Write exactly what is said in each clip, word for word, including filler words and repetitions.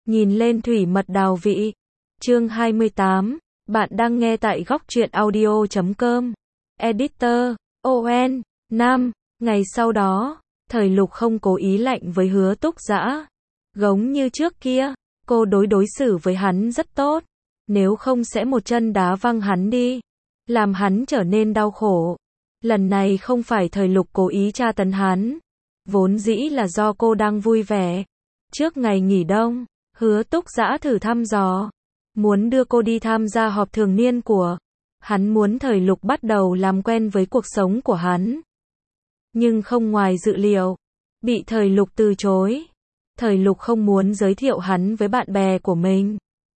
Nhìn lên thủy mật đào vị. Chương hai mươi tám. Bạn đang nghe tại góc truyện audio chấm com. Editor. O N. Nam. Ngày sau đó, Thời Lục không cố ý lạnh với Hứa Túc Dã. Giống như trước kia, cô đối đối xử với hắn rất tốt. Nếu không sẽ một chân đá văng hắn đi. Làm hắn trở nên đau khổ. Lần này không phải Thời Lục cố ý tra tấn hắn. Vốn dĩ là do cô đang vui vẻ. Trước ngày nghỉ đông, Hứa Túc Dã thử thăm dò. Muốn đưa cô đi tham gia họp thường niên của. Hắn muốn Thời Lục bắt đầu làm quen với cuộc sống của hắn. Nhưng không ngoài dự liệu. Bị Thời Lục từ chối. Thời Lục không muốn giới thiệu hắn với bạn bè của mình.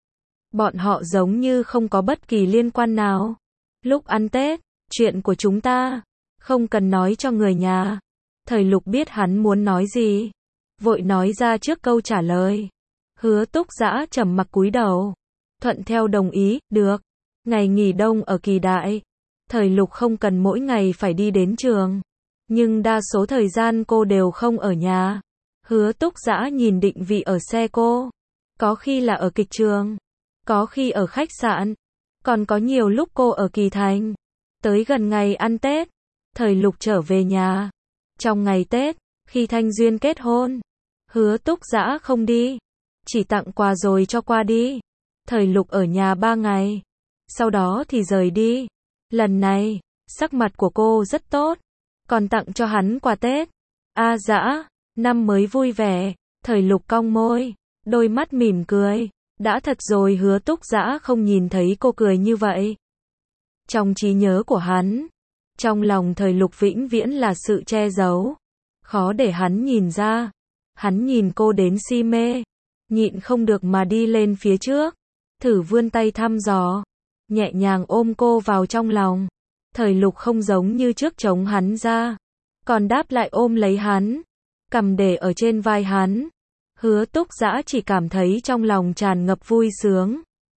Bọn họ giống như không có bất kỳ liên quan nào. Lúc ăn Tết, chuyện của chúng ta, không cần nói cho người nhà. Thời Lục biết hắn muốn nói gì. Vội nói ra trước câu trả lời. Hứa Túc Dã trầm mặc cúi đầu. Thuận theo đồng ý, được. Ngày nghỉ đông ở Kỳ Đại. Thời Lục không cần mỗi ngày phải đi đến trường. Nhưng đa số thời gian cô đều không ở nhà. Hứa Túc Dã nhìn định vị ở xe cô. Có khi là ở kịch trường. Có khi ở khách sạn. Còn có nhiều lúc cô ở Kỳ Thành. Tới gần ngày ăn Tết, Thời Lục trở về nhà. Trong ngày Tết, khi Thanh Duyên kết hôn, Hứa Túc Dã không đi. Chỉ tặng quà rồi cho qua đi. Thời Lục ở nhà ba ngày. Sau đó thì rời đi. Lần này, sắc mặt của cô rất tốt. Còn tặng cho hắn quà Tết. A Dã, năm mới vui vẻ. Thời Lục cong môi. Đôi mắt mỉm cười. Đã thật rồi Hứa Túc Dã không nhìn thấy cô cười như vậy. Trong trí nhớ của hắn, trong lòng Thời Lục vĩnh viễn là sự che giấu. Khó để hắn nhìn ra. Hắn nhìn cô đến si mê. Nhịn không được mà đi lên phía trước. Thử vươn tay thăm dò. Nhẹ nhàng ôm cô vào trong lòng. Thời Lục không giống như trước chống hắn ra. Còn đáp lại ôm lấy hắn. Cầm để ở trên vai hắn. Hứa Túc Dã chỉ cảm thấy trong lòng tràn ngập vui sướng.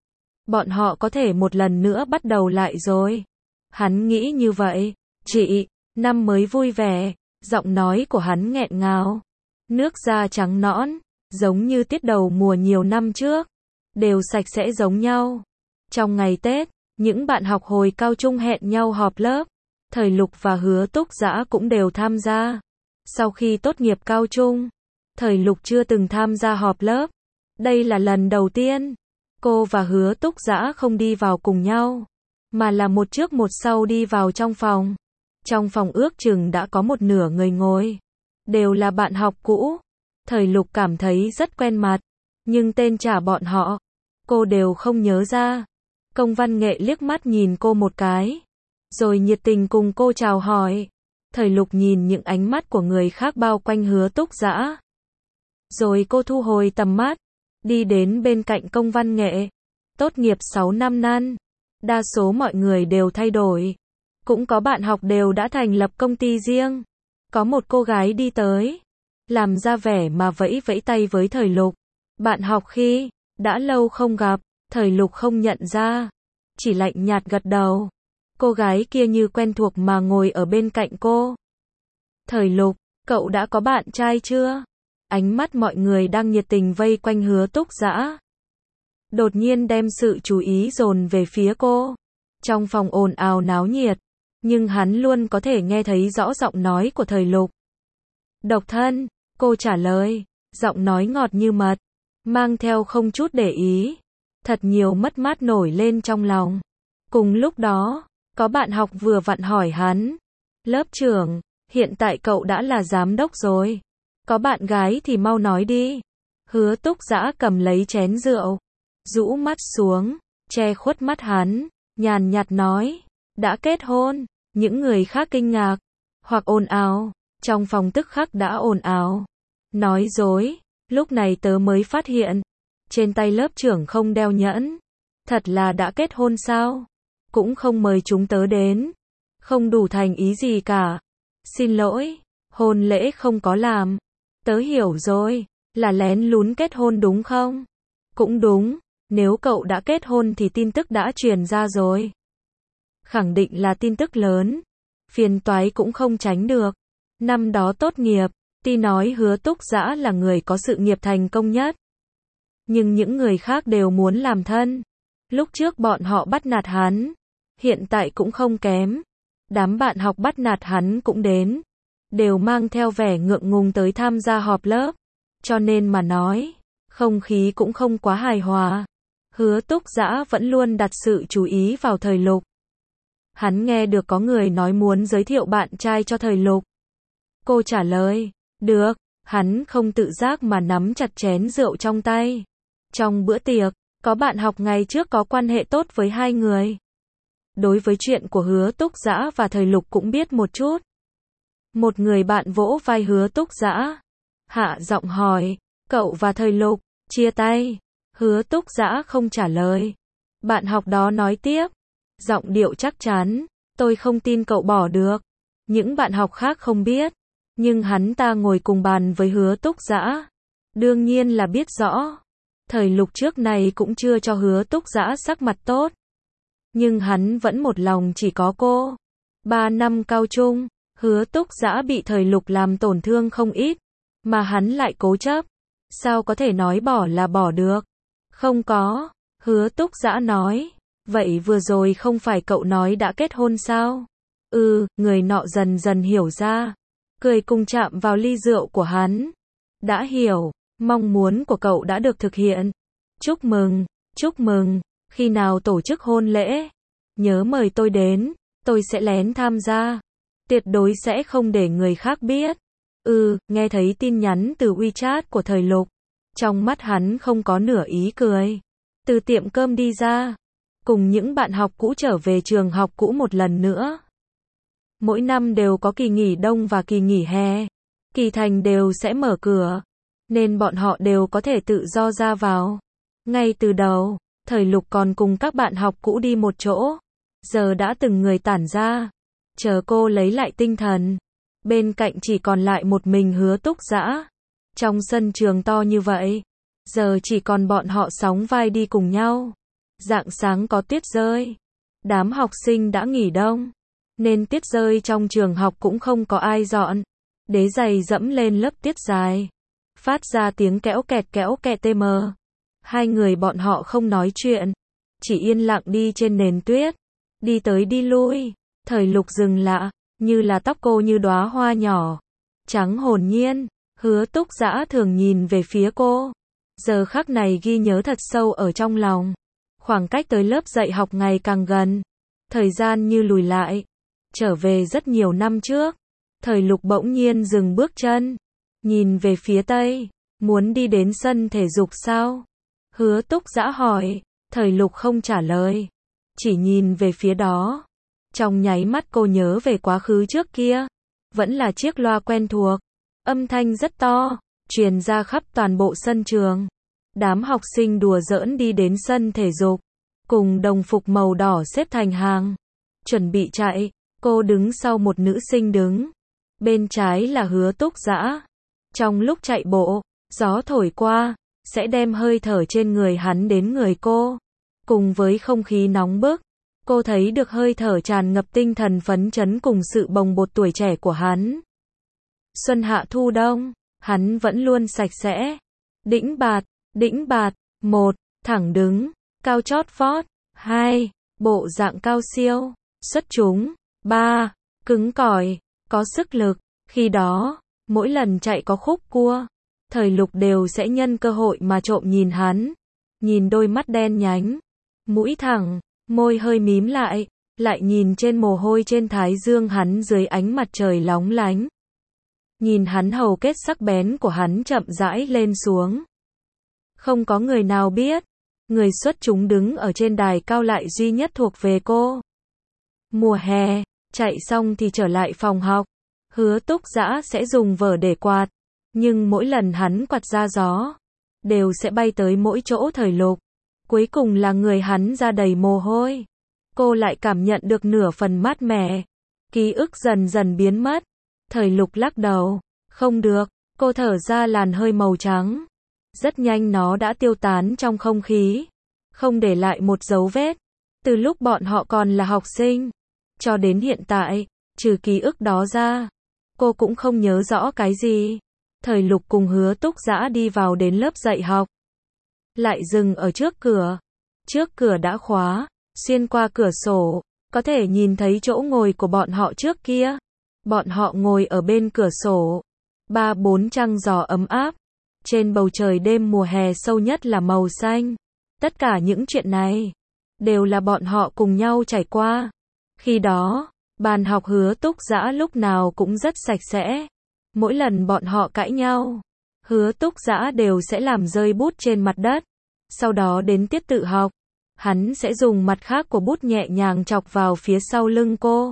Bọn họ có thể một lần nữa bắt đầu lại rồi. Hắn nghĩ như vậy. Chị, năm mới vui vẻ. Giọng nói của hắn nghẹn ngào. Nước da trắng nõn. Giống như tiết đầu mùa nhiều năm trước. Đều sạch sẽ giống nhau. Trong ngày Tết, những bạn học hồi cao trung hẹn nhau họp lớp. Thời Lục và Hứa Túc Dã cũng đều tham gia. Sau khi tốt nghiệp cao trung, Thời Lục chưa từng tham gia họp lớp. Đây là lần đầu tiên. Cô và Hứa Túc Dã không đi vào cùng nhau. Mà là một trước một sau đi vào trong phòng. Trong phòng ước chừng đã có một nửa người ngồi. Đều là bạn học cũ. Thời Lục cảm thấy rất quen mặt. Nhưng tên trả bọn họ, cô đều không nhớ ra. Công Văn Nghệ liếc mắt nhìn cô một cái. Rồi nhiệt tình cùng cô chào hỏi. Thời Lục nhìn những ánh mắt của người khác bao quanh Hứa Túc Dã. Rồi cô thu hồi tầm mắt. Đi đến bên cạnh Công Văn Nghệ. Tốt nghiệp sáu năm nan. Đa số mọi người đều thay đổi. Cũng có bạn học đều đã thành lập công ty riêng. Có một cô gái đi tới. Làm ra vẻ mà vẫy vẫy tay với Thời Lục. Bạn học khi, đã lâu không gặp. Thời Lục không nhận ra. Chỉ lạnh nhạt gật đầu. Cô gái kia như quen thuộc mà ngồi ở bên cạnh cô. Thời Lục, cậu đã có bạn trai chưa? Ánh mắt mọi người đang nhiệt tình vây quanh Hứa Túc Dã. Đột nhiên đem sự chú ý dồn về phía cô. Trong phòng ồn ào náo nhiệt. Nhưng hắn luôn có thể nghe thấy rõ giọng nói của Thời Lục. Độc thân, cô trả lời. Giọng nói ngọt như mật. Mang theo không chút để ý. Thật nhiều mất mát nổi lên trong lòng. Cùng lúc đó, có bạn học vừa vặn hỏi hắn. Lớp trưởng, hiện tại cậu đã là giám đốc rồi. Có bạn gái thì mau nói đi. Hứa Túc Dã cầm lấy chén rượu. Rũ mắt xuống, che khuất mắt hắn. Nhàn nhạt nói. Đã kết hôn. Những người khác kinh ngạc. Hoặc ồn ào. Trong phòng tức khắc đã ồn ào. Nói dối. Lúc này tớ mới phát hiện. Trên tay lớp trưởng không đeo nhẫn. Thật là đã kết hôn sao? Cũng không mời chúng tớ đến. Không đủ thành ý gì cả. Xin lỗi. Hôn lễ không có làm. Tớ hiểu rồi. Là lén lún kết hôn đúng không? Cũng đúng. Nếu cậu đã kết hôn thì tin tức đã truyền ra rồi. Khẳng định là tin tức lớn. Phiền toái cũng không tránh được. Năm đó tốt nghiệp. Ti nói Hứa Túc Dã là người có sự nghiệp thành công nhất. nhưng những người khác đều muốn làm thân. Lúc trước bọn họ bắt nạt hắn, hiện tại cũng không kém. Đám bạn học bắt nạt hắn cũng đến, đều mang theo vẻ ngượng ngùng tới tham gia họp lớp. Cho nên mà nói, không khí cũng không quá hài hòa. Hứa Túc Dã vẫn luôn đặt sự chú ý vào Thời Lục. Hắn nghe được có người nói muốn giới thiệu bạn trai cho Thời Lục. Cô trả lời, được, hắn không tự giác mà nắm chặt chén rượu trong tay. Trong bữa tiệc, có bạn học ngày trước có quan hệ tốt với hai người. Đối với chuyện của Hứa Túc Dã và Thời Lục cũng biết một chút. Một người bạn vỗ vai Hứa Túc Dã, hạ giọng hỏi, cậu và Thời Lục, chia tay. Hứa Túc Dã không trả lời. Bạn học đó nói tiếp, giọng điệu chắc chắn, tôi không tin cậu bỏ được. Những bạn học khác không biết, nhưng hắn ta ngồi cùng bàn với Hứa Túc Dã, đương nhiên là biết rõ. Thời Lục trước này cũng chưa cho Hứa Túc Dã sắc mặt tốt, nhưng hắn vẫn một lòng chỉ có cô. Ba năm cao trung, Hứa Túc Dã bị Thời Lục làm tổn thương không ít, mà hắn lại cố chấp. Sao có thể nói bỏ là bỏ được? Không có, Hứa Túc Dã nói. Vậy vừa rồi không phải cậu nói đã kết hôn sao? Ừ, người nọ dần dần hiểu ra, cười cùng chạm vào ly rượu của hắn. Đã hiểu, mong muốn của cậu đã được thực hiện. Chúc mừng, chúc mừng, khi nào tổ chức hôn lễ? Nhớ mời tôi đến, tôi sẽ lén tham gia. Tuyệt đối sẽ không để người khác biết. Ừ, nghe thấy tin nhắn từ WeChat của Thời Lục. Trong mắt hắn không có nửa ý cười. Từ tiệm cơm đi ra, cùng những bạn học cũ trở về trường học cũ một lần nữa. Mỗi năm đều có kỳ nghỉ đông và kỳ nghỉ hè. Kỳ thành đều sẽ mở cửa, nên bọn họ đều có thể tự do ra vào. Ngay từ đầu, Thời Lục còn cùng các bạn học cũ đi một chỗ. Giờ đã từng người tản ra. Chờ cô lấy lại tinh thần. Bên cạnh chỉ còn lại một mình Hứa Túc Dã. Trong sân trường to như vậy, giờ chỉ còn bọn họ sóng vai đi cùng nhau. Rạng sáng có tuyết rơi. Đám học sinh đã nghỉ đông, nên tuyết rơi trong trường học cũng không có ai dọn. Đế giày dẫm lên lớp tuyết dài, phát ra tiếng kéo kẹt kéo kẹt tm. Hai người bọn họ không nói chuyện, chỉ yên lặng đi trên nền tuyết. Đi tới đi lui, Thời Lục dừng lạ, như là tóc cô như đóa hoa nhỏ, trắng hồn nhiên. Hứa Túc Dã thường nhìn về phía cô, giờ khắc này ghi nhớ thật sâu ở trong lòng. Khoảng cách tới lớp dạy học ngày càng gần, thời gian như lùi lại, trở về rất nhiều năm trước. Thời Lục bỗng nhiên dừng bước chân, nhìn về phía tây, muốn đi đến sân thể dục sao? Hứa Túc Dã hỏi. Thời Lục không trả lời, chỉ nhìn về phía đó. Trong nháy mắt cô nhớ về quá khứ trước kia, vẫn là chiếc loa quen thuộc, âm thanh rất to, truyền ra khắp toàn bộ sân trường. Đám học sinh đùa giỡn đi đến sân thể dục, cùng đồng phục màu đỏ xếp thành hàng, chuẩn bị chạy. Cô đứng sau một nữ sinh đứng, bên trái là Hứa Túc Dã. Trong lúc chạy bộ, gió thổi qua, sẽ đem hơi thở trên người hắn đến người cô. Cùng với không khí nóng bức, cô thấy được hơi thở tràn ngập tinh thần phấn chấn cùng sự bồng bột tuổi trẻ của hắn. Xuân hạ thu đông, hắn vẫn luôn sạch sẽ. Đĩnh bạt, đĩnh bạt, một, thẳng đứng, cao chót vót, hai, bộ dạng cao siêu, xuất chúng, ba, cứng cỏi, có sức lực. Khi đó, mỗi lần chạy có khúc cua, Thời Lục đều sẽ nhân cơ hội mà trộm nhìn hắn. Nhìn đôi mắt đen nhánh, mũi thẳng, môi hơi mím lại, lại nhìn trên mồ hôi trên thái dương hắn dưới ánh mặt trời lóng lánh. Nhìn hắn hầu kết sắc bén của hắn chậm rãi lên xuống. Không có người nào biết, người xuất chúng đứng ở trên đài cao lại duy nhất thuộc về cô. Mùa hè, chạy xong thì trở lại phòng học. Hứa Túc Dã sẽ dùng vở để quạt, nhưng mỗi lần hắn quạt ra gió, đều sẽ bay tới mỗi chỗ Thời Lục. Cuối cùng là người hắn ra đầy mồ hôi. Cô lại cảm nhận được nửa phần mát mẻ. Ký ức dần dần biến mất. Thời Lục lắc đầu. Không được, cô thở ra làn hơi màu trắng. Rất nhanh nó đã tiêu tán trong không khí, không để lại một dấu vết. Từ lúc bọn họ còn là học sinh, cho đến hiện tại, trừ ký ức đó ra, cô cũng không nhớ rõ cái gì. Thời Lục cùng Hứa Túc Dã đi vào đến lớp dạy học. lại dừng ở trước cửa. Trước cửa đã khóa, xuyên qua cửa sổ, có thể nhìn thấy chỗ ngồi của bọn họ trước kia. Bọn họ ngồi ở bên cửa sổ. Ba bốn trăng gió ấm áp. Trên bầu trời đêm mùa hè sâu nhất là màu xanh. Tất cả những chuyện này đều là bọn họ cùng nhau trải qua. Khi đó, bàn học Hứa Túc Dã lúc nào cũng rất sạch sẽ. Mỗi lần bọn họ cãi nhau, Hứa Túc Dã đều sẽ làm rơi bút trên mặt đất. Sau đó đến tiết tự học, hắn sẽ dùng mặt khác của bút nhẹ nhàng chọc vào phía sau lưng cô.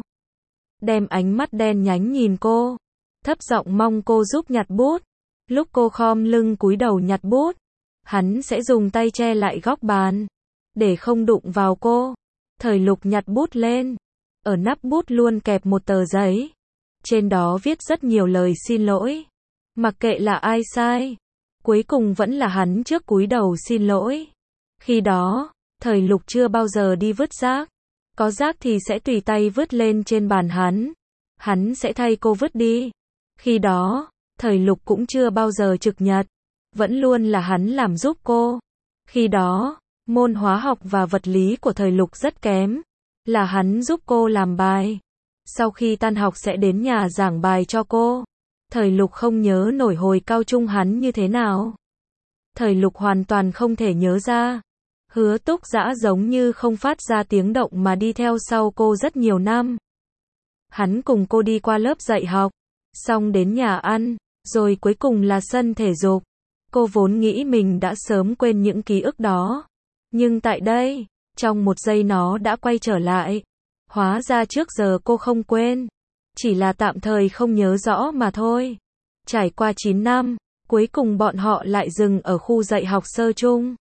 Đem ánh mắt đen nhánh nhìn cô, thấp giọng mong cô giúp nhặt bút. Lúc cô khom lưng cúi đầu nhặt bút, hắn sẽ dùng tay che lại góc bàn, để không đụng vào cô. Thời Lục nhặt bút lên, ở nắp bút luôn kẹp một tờ giấy. Trên đó viết rất nhiều lời xin lỗi. Mặc kệ là ai sai, cuối cùng vẫn là hắn trước cúi đầu xin lỗi. Khi đó, Thời Lục chưa bao giờ đi vứt rác. Có rác thì sẽ tùy tay vứt lên trên bàn hắn. Hắn sẽ thay cô vứt đi. Khi đó, Thời Lục cũng chưa bao giờ trực nhật. Vẫn luôn là hắn làm giúp cô. Khi đó, môn hóa học và vật lý của Thời Lục rất kém. Là hắn giúp cô làm bài. Sau khi tan học sẽ đến nhà giảng bài cho cô. Thời Lục không nhớ nổi hồi cao trung hắn như thế nào. Thời Lục hoàn toàn không thể nhớ ra. Hứa Túc Dã giống như không phát ra tiếng động mà đi theo sau cô rất nhiều năm. Hắn cùng cô đi qua lớp dạy học, xong đến nhà ăn, rồi cuối cùng là sân thể dục. Cô vốn nghĩ mình đã sớm quên những ký ức đó. Nhưng tại đây, trong một giây nó đã quay trở lại. Hóa ra trước giờ cô không quên. Chỉ là tạm thời không nhớ rõ mà thôi. Trải qua chín năm, cuối cùng bọn họ lại dừng ở khu dạy học sơ trung.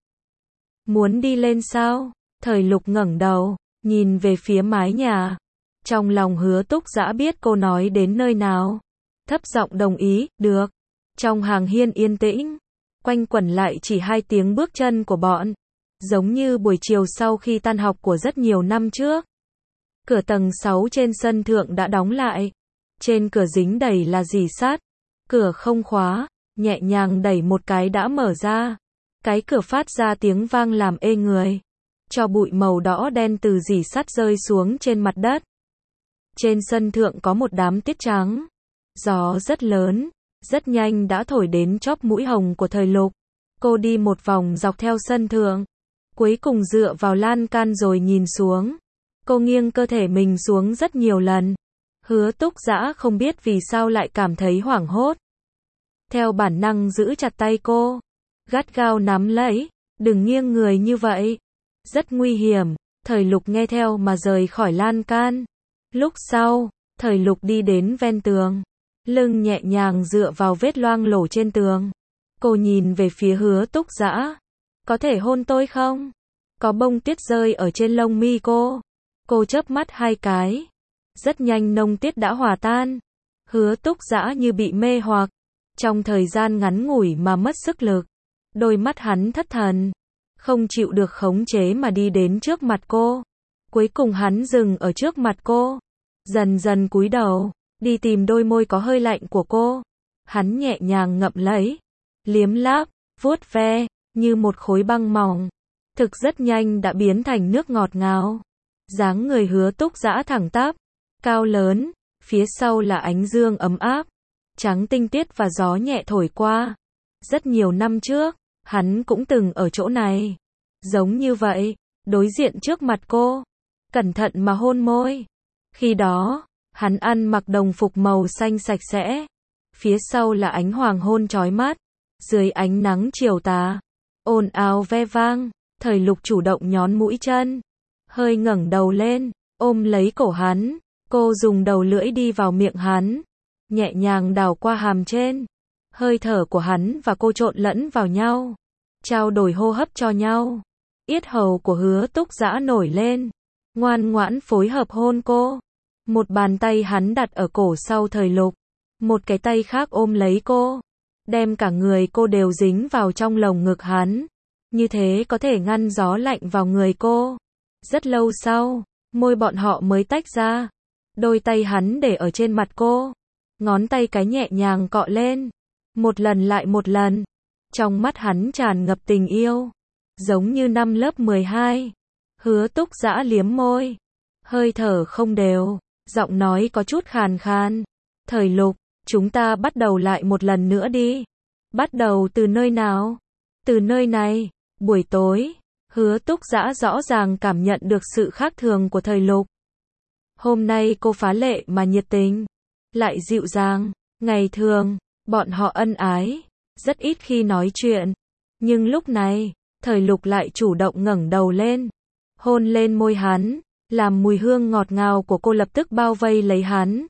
Muốn đi lên sao? Thời Lục ngẩng đầu, nhìn về phía mái nhà. Trong lòng Hứa Túc Dã biết cô nói đến nơi nào. Thấp giọng đồng ý, được. Trong hàng hiên yên tĩnh, quanh quẩn lại chỉ hai tiếng bước chân của bọn. Giống như buổi chiều sau khi tan học của rất nhiều năm trước. Cửa tầng sáu trên sân thượng đã đóng lại. Trên cửa dính đầy là rỉ sắt. Cửa không khóa, nhẹ nhàng đẩy một cái đã mở ra. Cái cửa phát ra tiếng vang làm ê người. Cho bụi màu đỏ đen từ rỉ sắt rơi xuống trên mặt đất. Trên sân thượng có một đám tuyết trắng. Gió rất lớn, rất nhanh đã thổi đến chóp mũi hồng của Thời Lục. Cô đi một vòng dọc theo sân thượng. Cuối cùng dựa vào lan can rồi nhìn xuống. Cô nghiêng cơ thể mình xuống rất nhiều lần. Hứa Túc Dã không biết vì sao lại cảm thấy hoảng hốt. Theo bản năng giữ chặt tay cô. Gắt gao nắm lấy. Đừng nghiêng người như vậy. Rất nguy hiểm. Thời Lục nghe theo mà rời khỏi lan can. Lúc sau, Thời Lục đi đến ven tường. Lưng nhẹ nhàng dựa vào vết loang lổ trên tường. Cô nhìn về phía Hứa Túc Dã. Có thể hôn tôi không? Có bông tuyết rơi ở trên lông mi cô. Cô chớp mắt hai cái. Rất nhanh nông tuyết đã hòa tan. Hứa Túc Dã như bị mê hoặc. Trong thời gian ngắn ngủi mà mất sức lực. Đôi mắt hắn thất thần. Không chịu được khống chế mà đi đến trước mặt cô. Cuối cùng hắn dừng ở trước mặt cô. Dần dần cúi đầu. Đi tìm đôi môi có hơi lạnh của cô. Hắn nhẹ nhàng ngậm lấy. Liếm láp, vuốt ve. Như một khối băng mỏng. Thực rất nhanh đã biến thành nước ngọt ngào. Dáng người Hứa Túc Dã thẳng tắp. Cao lớn. Phía sau là ánh dương ấm áp. Trắng tinh tiết và gió nhẹ thổi qua. Rất nhiều năm trước, hắn cũng từng ở chỗ này. Giống như vậy, đối diện trước mặt cô. Cẩn thận mà hôn môi. Khi đó, hắn ăn mặc đồng phục màu xanh sạch sẽ. Phía sau là ánh hoàng hôn chói mắt. Dưới ánh nắng chiều tà. Ồn ào ve vang. Thời Lục chủ động nhón mũi chân. Hơi ngẩng đầu lên, ôm lấy cổ hắn. Cô dùng đầu lưỡi đi vào miệng hắn. Nhẹ nhàng đào qua hàm trên. Hơi thở của hắn và cô trộn lẫn vào nhau. Trao đổi hô hấp cho nhau. Yết hầu của Hứa Túc Dã nổi lên. Ngoan ngoãn phối hợp hôn cô. Một bàn tay hắn đặt ở cổ sau Thời Lục. Một cái tay khác ôm lấy cô. Đem cả người cô đều dính vào trong lồng ngực hắn. Như thế có thể ngăn gió lạnh vào người cô. Rất lâu sau, môi bọn họ mới tách ra. Đôi tay hắn để ở trên mặt cô. Ngón tay cái nhẹ nhàng cọ lên. Một lần lại một lần. Trong mắt hắn tràn ngập tình yêu. giống như năm lớp mười hai. Hứa Túc Dã liếm môi, hơi thở không đều, giọng nói có chút khàn khàn. Thời Lục, chúng ta bắt đầu lại một lần nữa đi. Bắt đầu từ nơi nào? Từ nơi này. Buổi tối, Hứa Túc Dã rõ ràng cảm nhận được sự khác thường của Thời Lục. Hôm nay cô phá lệ mà nhiệt tình, lại dịu dàng. Ngày thường, bọn họ ân ái, rất ít khi nói chuyện. Nhưng lúc này, Thời Lục lại chủ động ngẩng đầu lên, hôn lên môi hắn, làm mùi hương ngọt ngào của cô lập tức bao vây lấy hắn.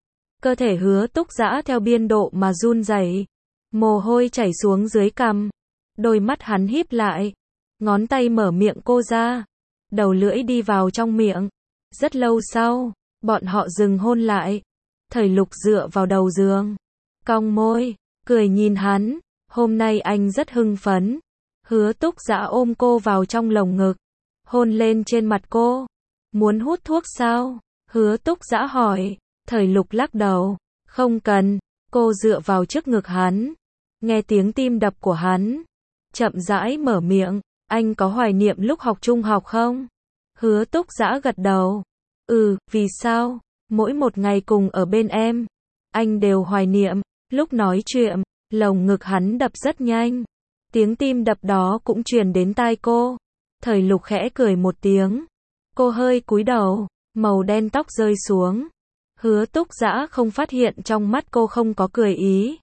Cơ thể Hứa Túc Dã theo biên độ mà run rẩy, mồ hôi chảy xuống dưới cằm, đôi mắt hắn híp lại, ngón tay mở miệng cô ra, đầu lưỡi đi vào trong miệng. Rất lâu sau, bọn họ dừng hôn lại. Thời Lục dựa vào đầu giường, cong môi, cười nhìn hắn, hôm nay anh rất hưng phấn. Hứa Túc Dã ôm cô vào trong lồng ngực, hôn lên trên mặt cô. Muốn hút thuốc sao? Hứa Túc Dã hỏi. Thời Lục lắc đầu, không cần. Cô dựa vào trước ngực hắn, nghe tiếng tim đập của hắn, chậm rãi mở miệng, anh có hoài niệm lúc học trung học không? Hứa Túc Dã gật đầu. Ừ, vì sao? Mỗi một ngày cùng ở bên em, anh đều hoài niệm. Lúc nói chuyện, lồng ngực hắn đập rất nhanh, tiếng tim đập đó cũng truyền đến tai cô. Thời Lục khẽ cười một tiếng, cô hơi cúi đầu, màu đen tóc rơi xuống. Hứa Túc Dã không phát hiện trong mắt cô không có cười ý.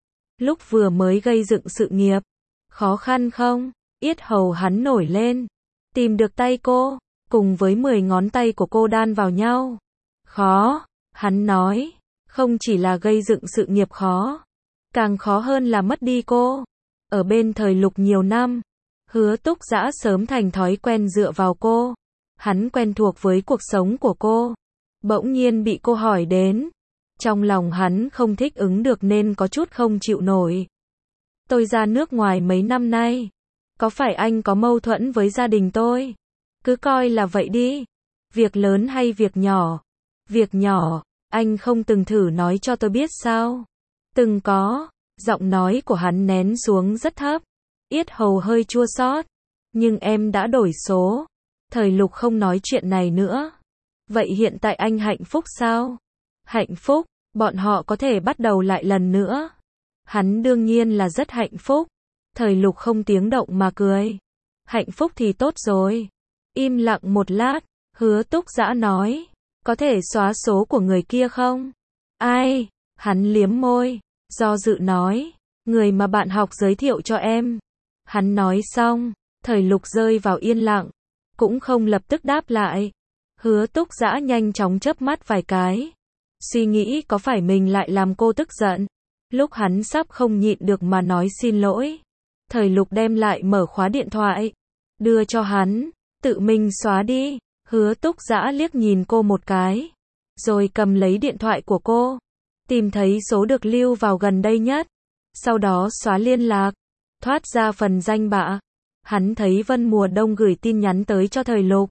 Lúc vừa mới gây dựng sự nghiệp, khó khăn không? Yết hầu hắn nổi lên, tìm được tay cô, cùng với mười ngón tay của cô đan vào nhau. Khó, hắn nói, không chỉ là gây dựng sự nghiệp khó, càng khó hơn là mất đi cô. Ở bên Thời Lục nhiều năm, Hứa Túc Dã sớm thành thói quen dựa vào cô. Hắn quen thuộc với cuộc sống của cô. Bỗng nhiên bị cô hỏi đến, trong lòng hắn không thích ứng được nên có chút không chịu nổi. Tôi ra nước ngoài mấy năm nay, có phải anh có mâu thuẫn với gia đình tôi? Cứ coi là vậy đi. Việc lớn hay việc nhỏ? Việc nhỏ, anh không từng thử nói cho tôi biết sao? Từng có. Giọng nói của hắn nén xuống rất thấp, yết hầu hơi chua xót. Nhưng em đã đổi số. Thời Lục không nói chuyện này nữa. Vậy hiện tại anh hạnh phúc sao? Hạnh phúc, bọn họ có thể bắt đầu lại lần nữa. Hắn đương nhiên là rất hạnh phúc. Thời Lục không tiếng động mà cười. Hạnh phúc thì tốt rồi. Im lặng một lát, Hứa Túc Dã nói, có thể xóa số của người kia không? Ai? Hắn liếm môi, do dự nói, người mà bạn học giới thiệu cho em. Hắn nói xong, Thời Lục rơi vào yên lặng, cũng không lập tức đáp lại. Hứa Túc Dã nhanh chóng chớp mắt vài cái, suy nghĩ có phải mình lại làm cô tức giận. Lúc hắn sắp không nhịn được mà nói xin lỗi, Thời Lục đem lại mở khóa điện thoại, đưa cho hắn, tự mình xóa đi. Hứa Túc Dã liếc nhìn cô một cái, rồi cầm lấy điện thoại của cô, tìm thấy số được lưu vào gần đây nhất, sau đó xóa liên lạc, thoát ra phần danh bạ. Hắn thấy Vân Mùa Đông gửi tin nhắn tới cho Thời Lục.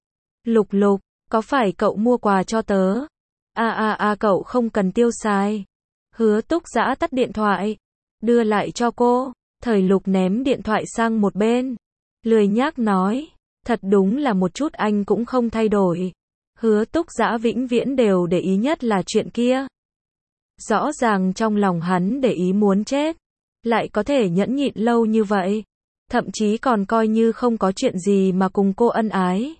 Lục Lục, có phải cậu mua quà cho tớ? À à à cậu không cần tiêu xài. Hứa Túc Dã tắt điện thoại, đưa lại cho cô. Thời Lục ném điện thoại sang một bên, lười nhác nói, thật đúng là một chút anh cũng không thay đổi. Hứa Túc Dã vĩnh viễn đều để ý nhất là chuyện kia. Rõ ràng trong lòng hắn để ý muốn chết, lại có thể nhẫn nhịn lâu như vậy, thậm chí còn coi như không có chuyện gì mà cùng cô ân ái.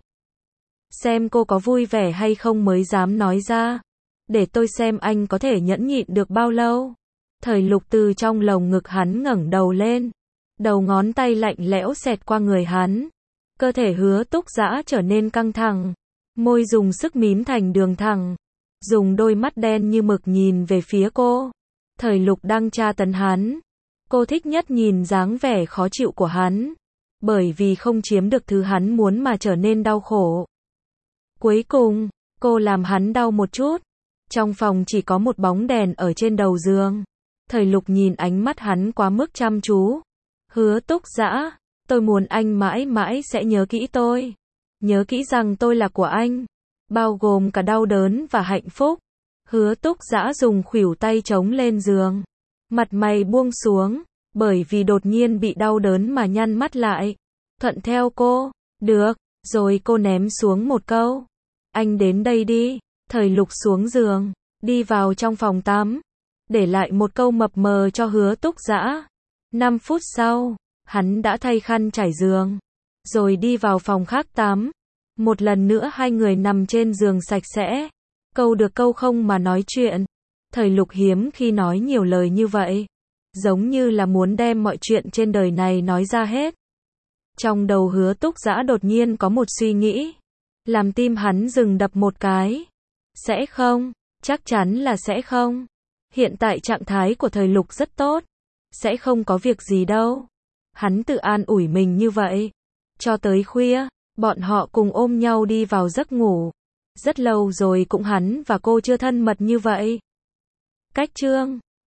Xem cô có vui vẻ hay không mới dám nói ra, để tôi xem anh có thể nhẫn nhịn được bao lâu. Thời Lục từ trong lồng ngực hắn ngẩng đầu lên, đầu ngón tay lạnh lẽo xẹt qua người hắn. Cơ thể Hứa Túc Dã trở nên căng thẳng, môi dùng sức mím thành đường thẳng, dùng đôi mắt đen như mực nhìn về phía cô. Thời Lục đang tra tấn hắn. Cô thích nhất nhìn dáng vẻ khó chịu của hắn, bởi vì không chiếm được thứ hắn muốn mà trở nên đau khổ. Cuối cùng, cô làm hắn đau một chút. Trong phòng chỉ có một bóng đèn ở trên đầu giường. Thời Lục nhìn ánh mắt hắn quá mức chăm chú. Hứa Túc Dã, tôi muốn anh mãi mãi sẽ nhớ kỹ tôi. Nhớ kỹ rằng tôi là của anh, bao gồm cả đau đớn và hạnh phúc. Hứa Túc Dã dùng khuỷu tay chống lên giường, mặt mày buông xuống, bởi vì đột nhiên bị đau đớn mà nhăn mắt lại. Thuận theo cô. Được. Rồi cô ném xuống một câu. Anh đến đây đi. Thời Lục xuống giường, đi vào trong phòng tắm, để lại một câu mập mờ cho Hứa Túc Dã. Năm phút sau, hắn đã thay khăn trải giường, rồi đi vào phòng khác tắm. Một lần nữa hai người nằm trên giường sạch sẽ, câu được câu không mà nói chuyện. Thời Lục hiếm khi nói nhiều lời như vậy, giống như là muốn đem mọi chuyện trên đời này nói ra hết. Trong đầu Hứa Túc Dã đột nhiên có một suy nghĩ, làm tim hắn dừng đập một cái. Sẽ không, chắc chắn là sẽ không. Hiện tại trạng thái của Thời Lục rất tốt, sẽ không có việc gì đâu. Hắn tự an ủi mình như vậy. Cho tới khuya, bọn họ cùng ôm nhau đi vào giấc ngủ. Rất lâu rồi cũng hắn và cô chưa thân mật như vậy. Cách chương